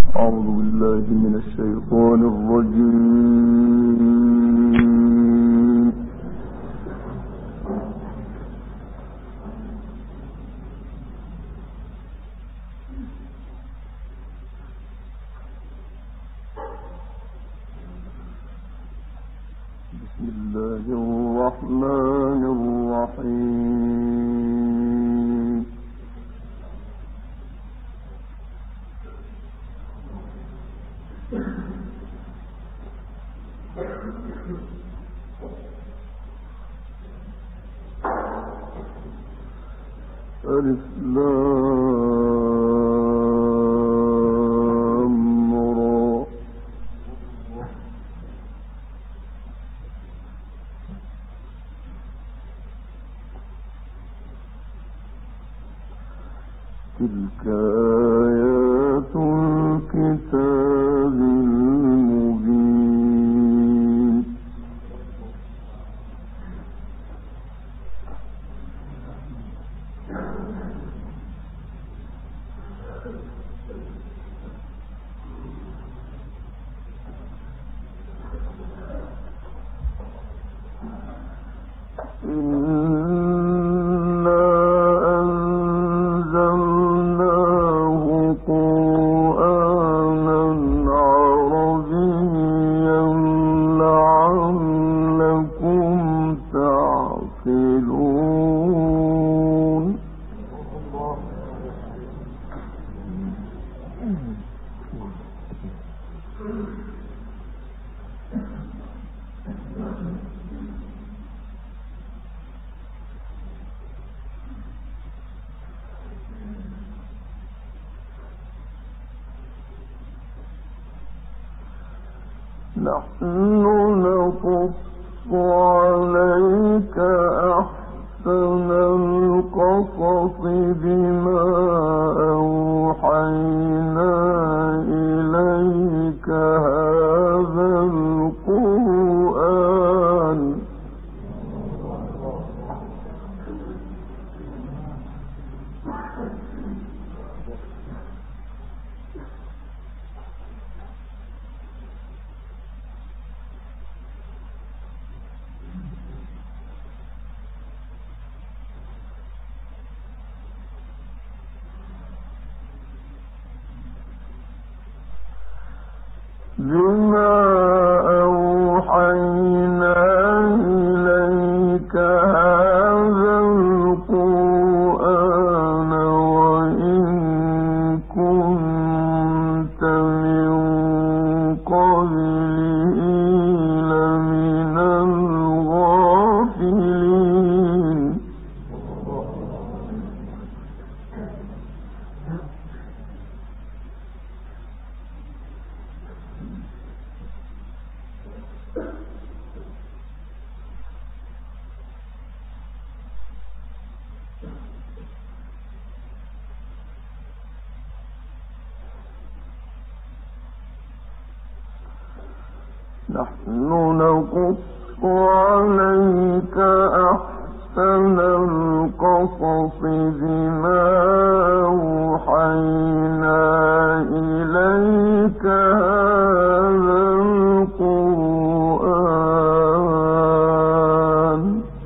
أعوذ بالله من الشيطان الرجيم. بسم الله الرحمن الرحيم. ألف لام را. تلك آيات الكتاب المبين. إنا أنزلناه قرآنا عربيا لعلكم تعقلون. نحن نقص عليك أحسن القصص بما أوحينا إليك هذا القرآن. بما أوحينا إليك هذا القرآن وإن كنت من قبله لمن الغافلين. نحن نقص عليك أحسن القصص بما أوحينا إليك هذا القرآن.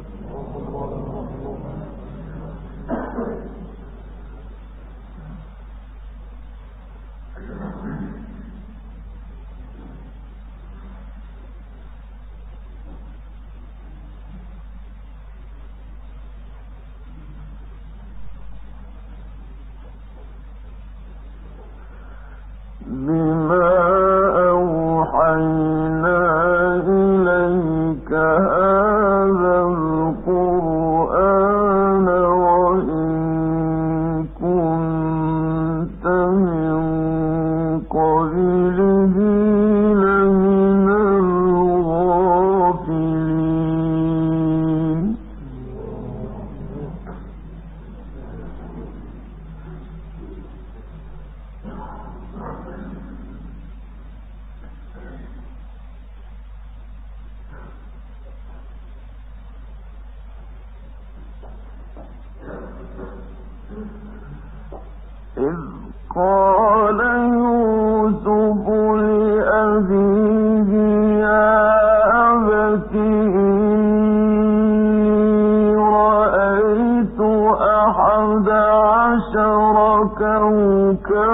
بما أوحينا إليك هذا القرآن وإن كنت من قبله لمن الغافلين. إذ قال يوسف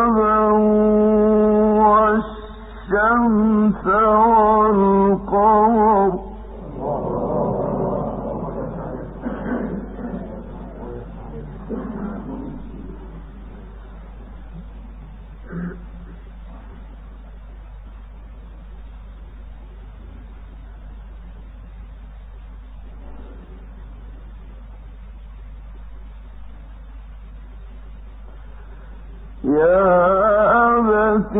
كوكبا والشمس والقمر يا أبت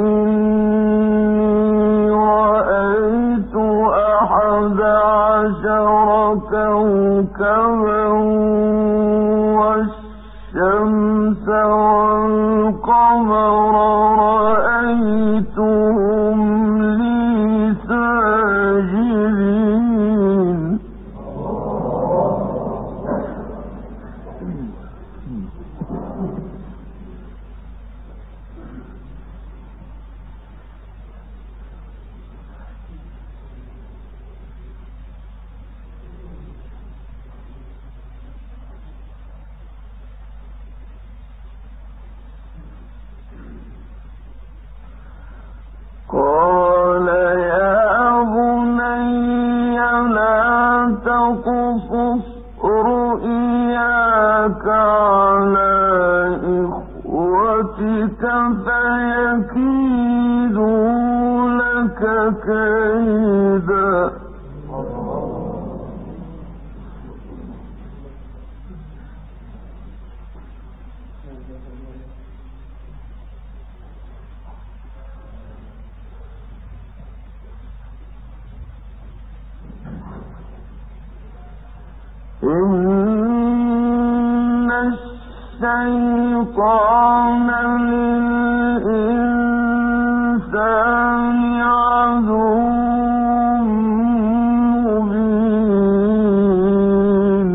إني رأيت 11 كوكبا والشمس والقمر رأيتهم لي ساجدين قال يا بني لا تقصص رؤياك على إخوتك فيكيدوا لك كيدا إن الشيطان للإنسان عدو مبين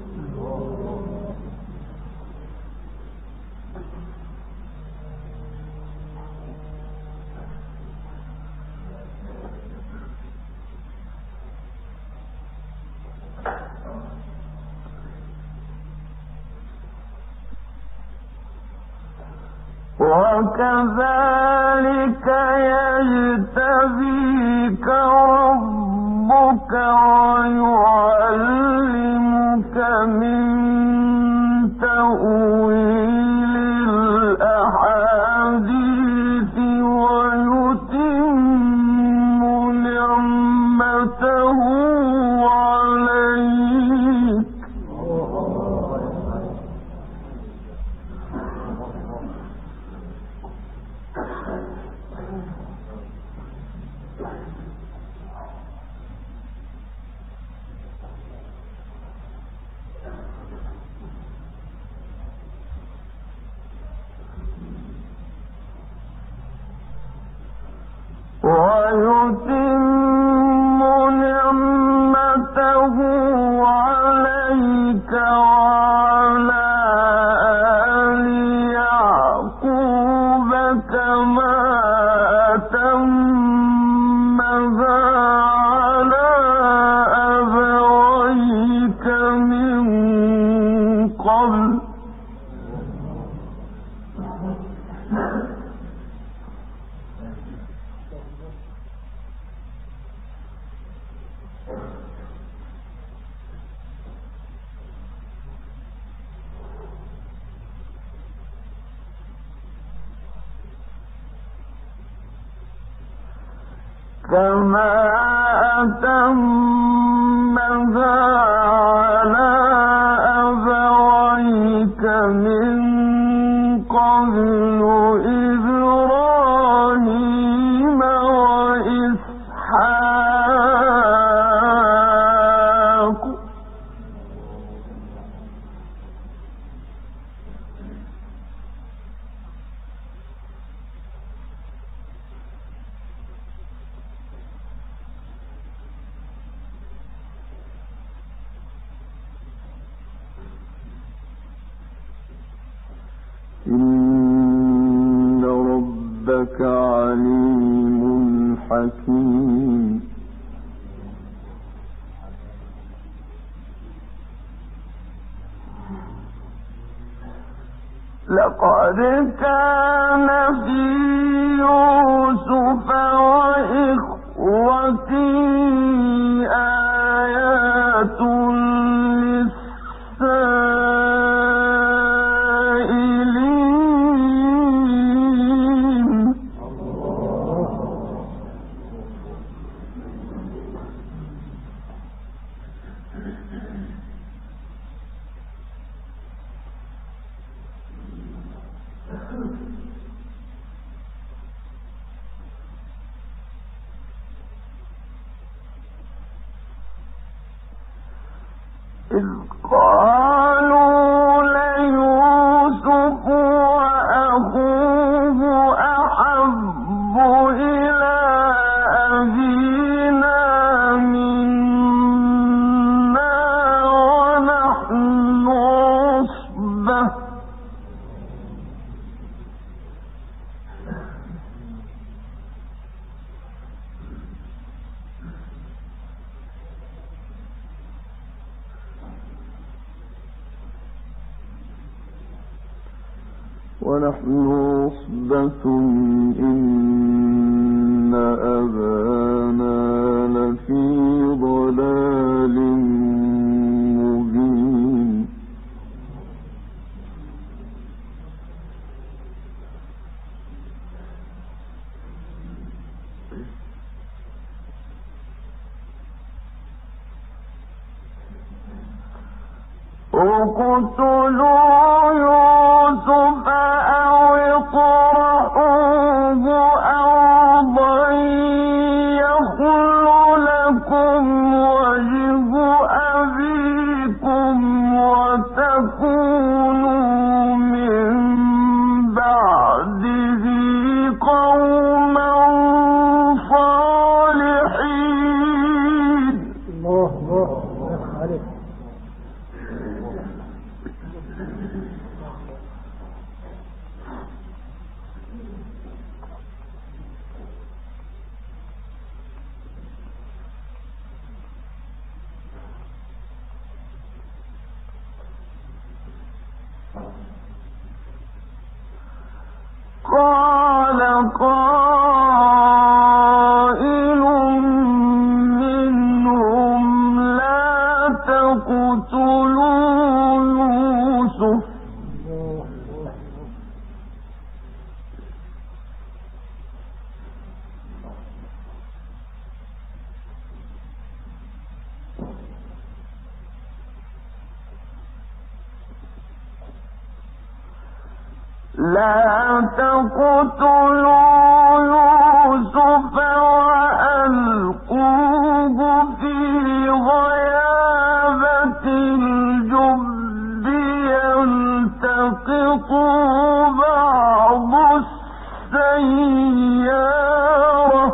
وكذلك يجتبيك ربك ويعلمك من تأويل الأحاديث ويتم نعمته عليك ويتم نعمته عليك وعلى آل يعقوب كما أتمها على أبويك من قبل كما أتمها على أبويك من قبل إبراهيم وإسحاق إن ربك عليم حكيم لقد كان في يوسف وإخوته آيات للسائلين. إذ قالوا ليوسف وأخوه أحب إلى أبينا منا ونحن عصبة إن أبانا لفي ضلال مبين. اقتلوا يوسف أو اطرحوه أرضا يخل لكم وجه أبيكم وتكونوا من بعده قوما صالحين. الله عليك. قال قائل منهم لا تقتلوا يوسف وألقوه في غيابة الجب يلتقطوا بعض السيارة.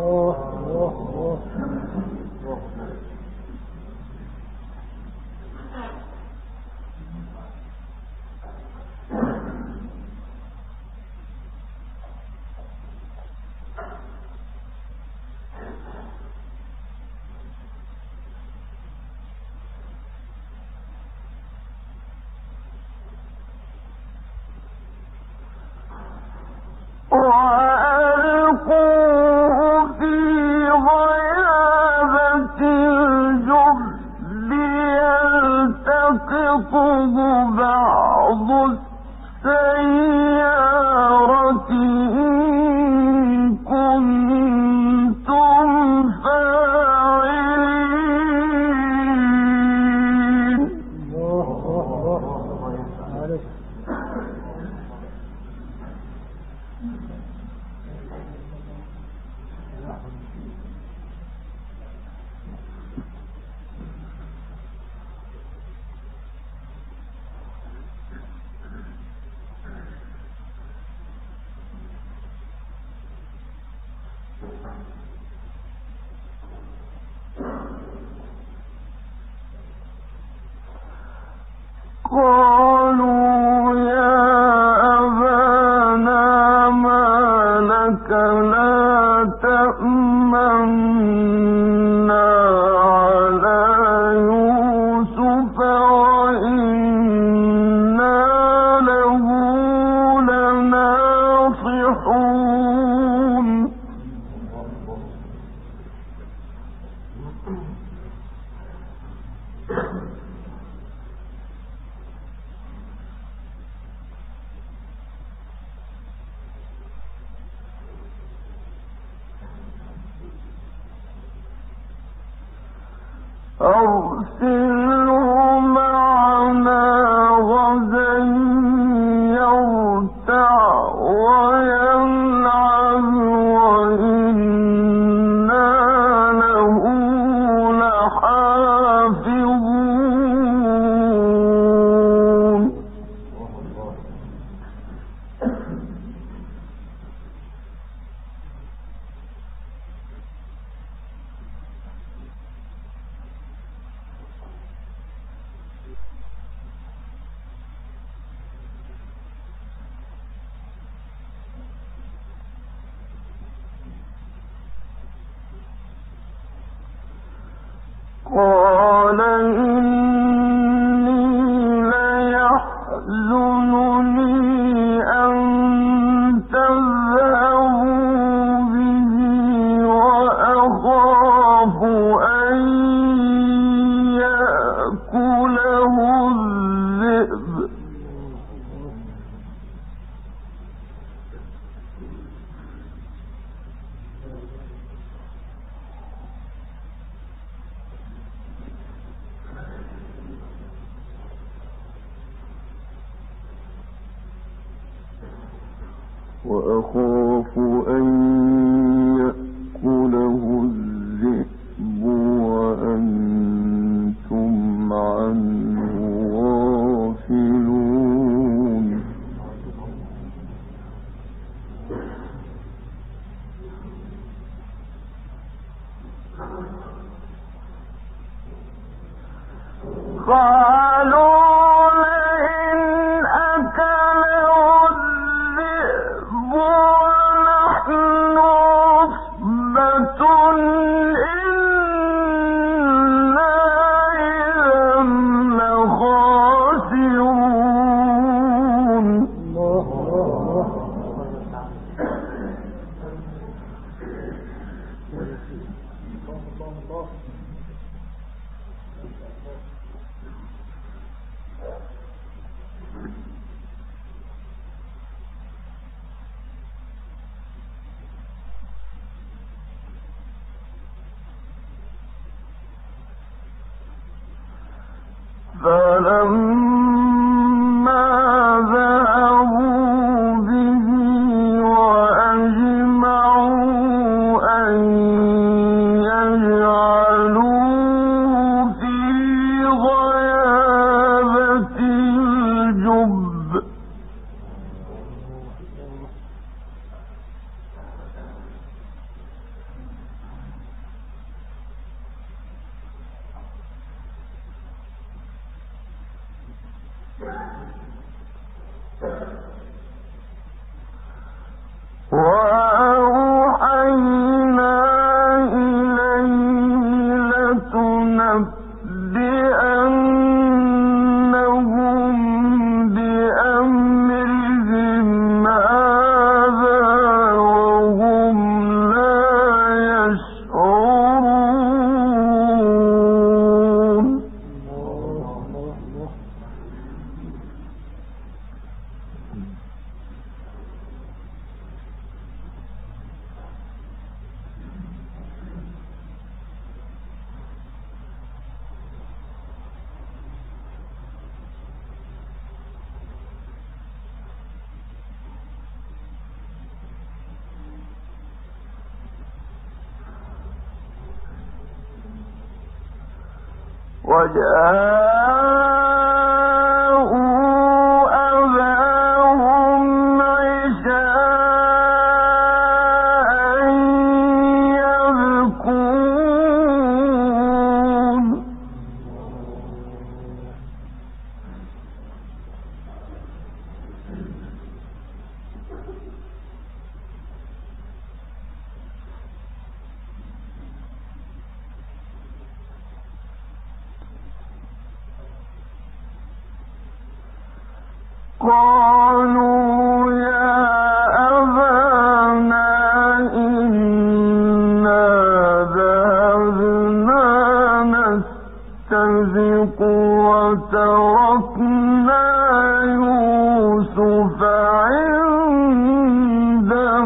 وألقوه في غيابة الجب يلتقطه بعض السيارة إن كنتم فاعلين. قالوا يا أبانا ما لك لا تأمنا على يوسف وإنا له يصيحون أرسله معنا غدا يرتع ويلعب وإنا له لحافظون قال إني ليحزنني أن تذهبوا به وأخاف أن يأكله الذئب وأخاف أن يأكله الذئب وأنتم عنه غافلون قالوا لئن أكله الذئب ونحن عصبة إنا إذا لخاسرون فلما ذهبوا به وأجمعوا أن يجعلوه في غيابة الجب وأوحينا إليه لتنبئنهم بأمرهم هذا وهم لا يشعرون وجاءوا أباهم عشاء يبكون قالوا يا أبانا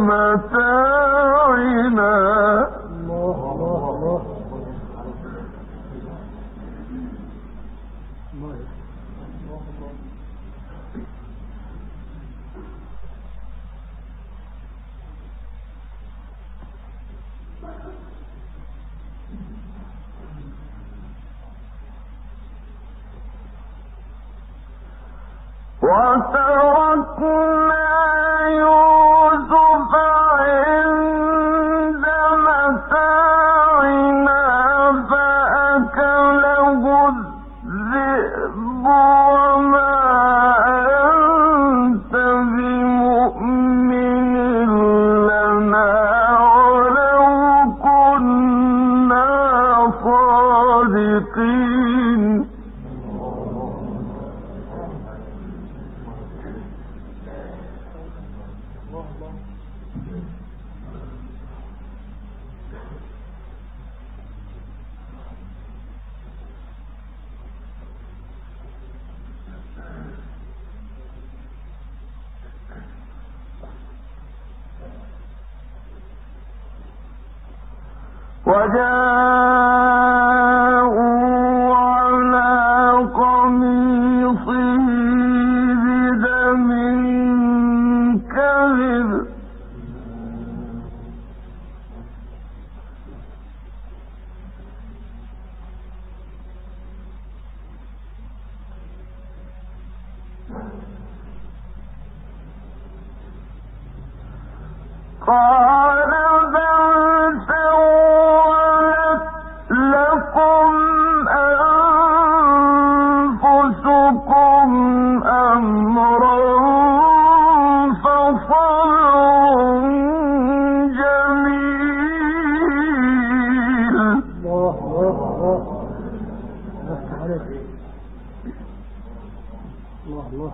متاعنا الله الله وتركنا يوسف عند متاعنا فأكله الذئب وما أنت بمؤمن لنا ولو كنا صادقين وجاءوا على قميصه بدم كذب قال بل سولت لكم أنفسكم أمرا فصبر جميل الله الله عليك الله الله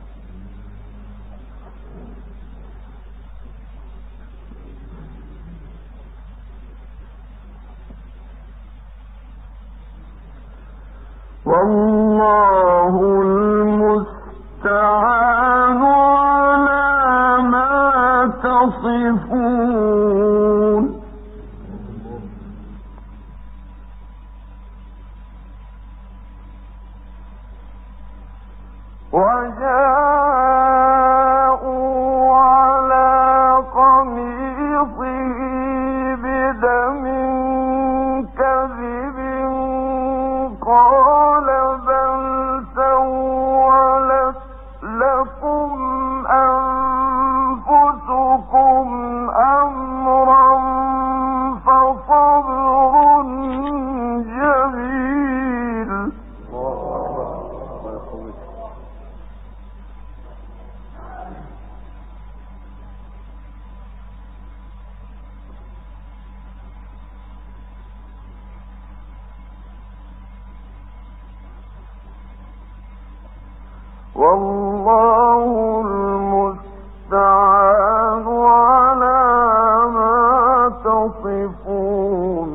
والله المستعان على ما تصفون وجاءوا على قميصه بدم كذب قال بل سولت لكم أنفسكم أمرا فصبر جميل والله المستعان على ما تصفون